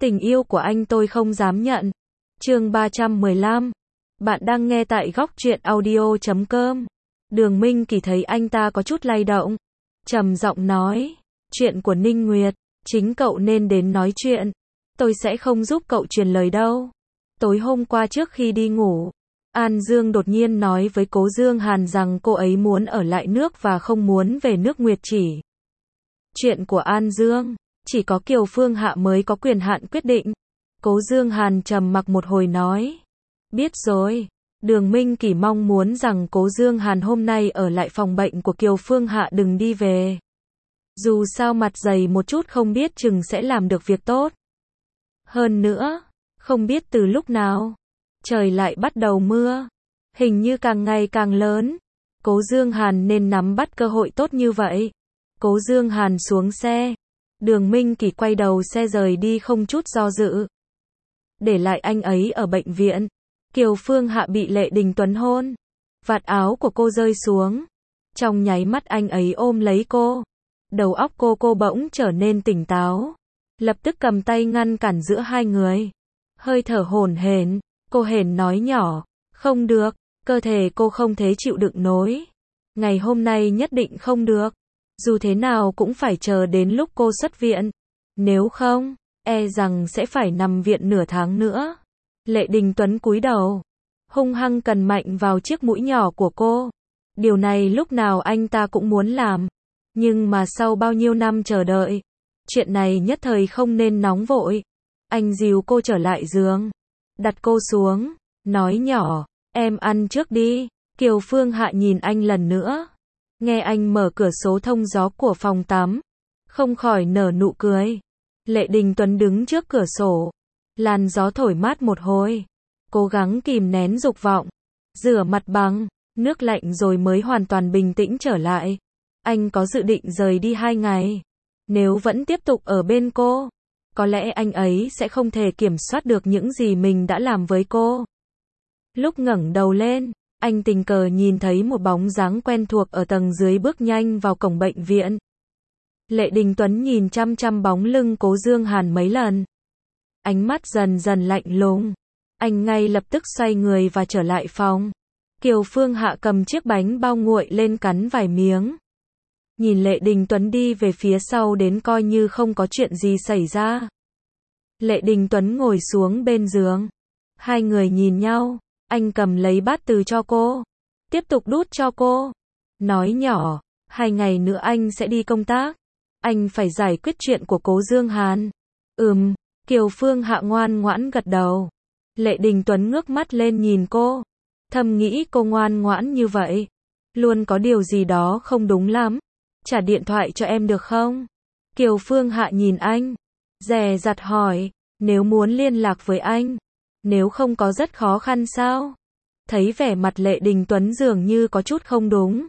Tình yêu của anh tôi không dám nhận. Chương 315. Bạn đang nghe tại góc truyện audio.com. Đường Minh Kỳ thấy anh ta có chút lay động, trầm giọng nói, chuyện của Ninh Nguyệt, chính cậu nên đến nói chuyện. Tôi sẽ không giúp cậu truyền lời đâu. Tối hôm qua trước khi đi ngủ, An Dương đột nhiên nói với Cố Dương Hàn rằng cô ấy muốn ở lại nước và không muốn về nước Nguyệt Chỉ. Chuyện của An Dương, chỉ có Kiều Phương Hạ mới có quyền hạn quyết định. Cố Dương Hàn trầm mặc một hồi nói, biết rồi. Đường Minh Kỳ mong muốn rằng Cố Dương Hàn hôm nay ở lại phòng bệnh của Kiều Phương Hạ đừng đi về. Dù sao mặt dày một chút không biết chừng sẽ làm được việc tốt. Hơn nữa, không biết từ lúc nào, trời lại bắt đầu mưa. Hình như càng ngày càng lớn. Cố Dương Hàn nên nắm bắt cơ hội tốt như vậy. Cố Dương Hàn xuống xe. Đường Minh Kỳ quay đầu xe rời đi không chút do dự. Để lại anh ấy ở bệnh viện. Kiều Phương Hạ bị Lệ Đình Tuấn hôn. Vạt áo của cô rơi xuống. Trong nháy mắt anh ấy ôm lấy cô. Đầu óc cô bỗng trở nên tỉnh táo. Lập tức cầm tay ngăn cản giữa hai người. Hơi thở hổn hển, cô hển nói nhỏ, không được, cơ thể cô không thể chịu đựng nổi. Ngày hôm nay nhất định không được. Dù thế nào cũng phải chờ đến lúc cô xuất viện. Nếu không, e rằng sẽ phải nằm viện nửa tháng nữa. Lệ Đình Tuấn cúi đầu, hung hăng cần mạnh vào chiếc mũi nhỏ của cô. Điều này lúc nào anh ta cũng muốn làm. Nhưng mà sau bao nhiêu năm chờ đợi, chuyện này nhất thời không nên nóng vội. Anh dìu cô trở lại giường, đặt cô xuống, nói nhỏ, em ăn trước đi. Kiều Phương Hạ nhìn anh lần nữa. Nghe anh mở cửa sổ thông gió của phòng tắm, không khỏi nở nụ cười. Lệ Đình Tuấn đứng trước cửa sổ, làn gió thổi mát một hồi, cố gắng kìm nén dục vọng, rửa mặt bằng nước lạnh rồi mới hoàn toàn bình tĩnh trở lại. Anh có dự định rời đi 2 ngày. Nếu vẫn tiếp tục ở bên cô, có lẽ anh ấy sẽ không thể kiểm soát được những gì mình đã làm với cô. Lúc ngẩng đầu lên, anh tình cờ nhìn thấy một bóng dáng quen thuộc ở tầng dưới bước nhanh vào cổng bệnh viện. Lệ Đình Tuấn nhìn chăm chăm bóng lưng Cố Dương Hàn mấy lần. Ánh mắt dần dần lạnh lùng. Anh ngay lập tức xoay người và trở lại phòng. Kiều Phương Hạ cầm chiếc bánh bao nguội lên cắn vài miếng. Nhìn Lệ Đình Tuấn đi về phía sau đến coi như không có chuyện gì xảy ra. Lệ Đình Tuấn ngồi xuống bên giường. Hai người nhìn nhau. Anh cầm lấy bát từ cho cô, tiếp tục đút cho cô. Nói nhỏ, 2 ngày nữa anh sẽ đi công tác. Anh phải giải quyết chuyện của Cố Dương Hàn. Kiều Phương Hạ ngoan ngoãn gật đầu. Lệ Đình Tuấn ngước mắt lên nhìn cô. Thầm nghĩ cô ngoan ngoãn như vậy, luôn có điều gì đó không đúng lắm. Trả điện thoại cho em được không? Kiều Phương Hạ nhìn anh, dè dặt hỏi, nếu muốn liên lạc với anh, nếu không có rất khó khăn sao? Thấy vẻ mặt Lệ Đình Tuấn dường như có chút không đúng.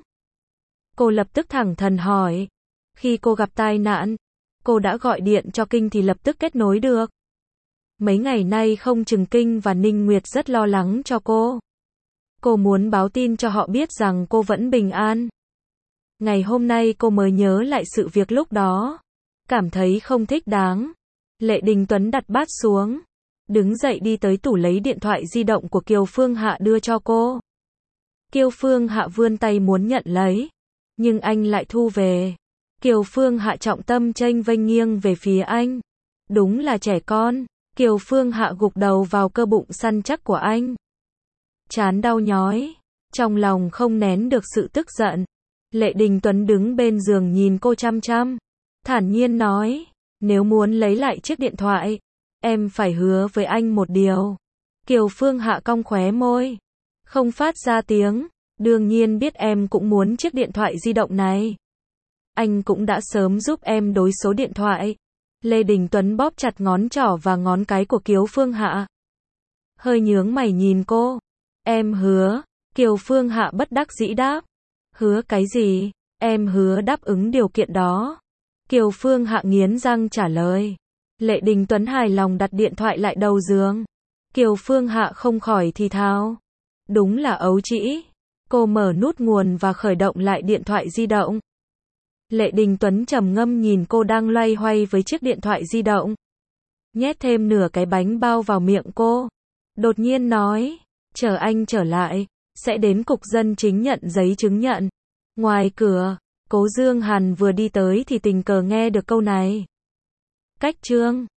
Cô lập tức thẳng thắn hỏi. Khi cô gặp tai nạn, cô đã gọi điện cho Kinh thì lập tức kết nối được. Mấy ngày nay không chừng Kinh và Ninh Nguyệt rất lo lắng cho cô. Cô muốn báo tin cho họ biết rằng cô vẫn bình an. Ngày hôm nay cô mới nhớ lại sự việc lúc đó. Cảm thấy không thích đáng. Lệ Đình Tuấn đặt bát xuống. Đứng dậy đi tới tủ lấy điện thoại di động của Kiều Phương Hạ đưa cho cô. Kiều Phương Hạ vươn tay muốn nhận lấy, nhưng anh lại thu về. Kiều Phương Hạ trọng tâm chênh vênh nghiêng về phía anh. Đúng là trẻ con. Kiều Phương Hạ gục đầu vào cơ bụng săn chắc của anh. Trán đau nhói, trong lòng không nén được sự tức giận. Lệ Đình Tuấn đứng bên giường nhìn cô chăm chăm, thản nhiên nói, nếu muốn lấy lại chiếc điện thoại, em phải hứa với anh một điều. Kiều Phương Hạ cong khóe môi, không phát ra tiếng. Đương nhiên biết em cũng muốn chiếc điện thoại di động này. Anh cũng đã sớm giúp em đối số điện thoại. Lê Đình Tuấn bóp chặt ngón trỏ và ngón cái của Kiều Phương Hạ. Hơi nhướng mày nhìn cô. Em hứa. Kiều Phương Hạ bất đắc dĩ đáp. Hứa cái gì? Em hứa đáp ứng điều kiện đó. Kiều Phương Hạ nghiến răng trả lời. Lệ Đình Tuấn hài lòng đặt điện thoại lại đầu giường. Kiều Phương Hạ không khỏi thì thào. Đúng là ấu trĩ. Cô mở nút nguồn và khởi động lại điện thoại di động. Lệ Đình Tuấn trầm ngâm nhìn cô đang loay hoay với chiếc điện thoại di động. nhét thêm nửa cái bánh bao vào miệng cô. Đột nhiên nói, chờ anh trở lại, sẽ đến cục dân chính nhận giấy chứng nhận. Ngoài cửa, Cố Dương Hàn vừa đi tới thì tình cờ nghe được câu này. Cách chương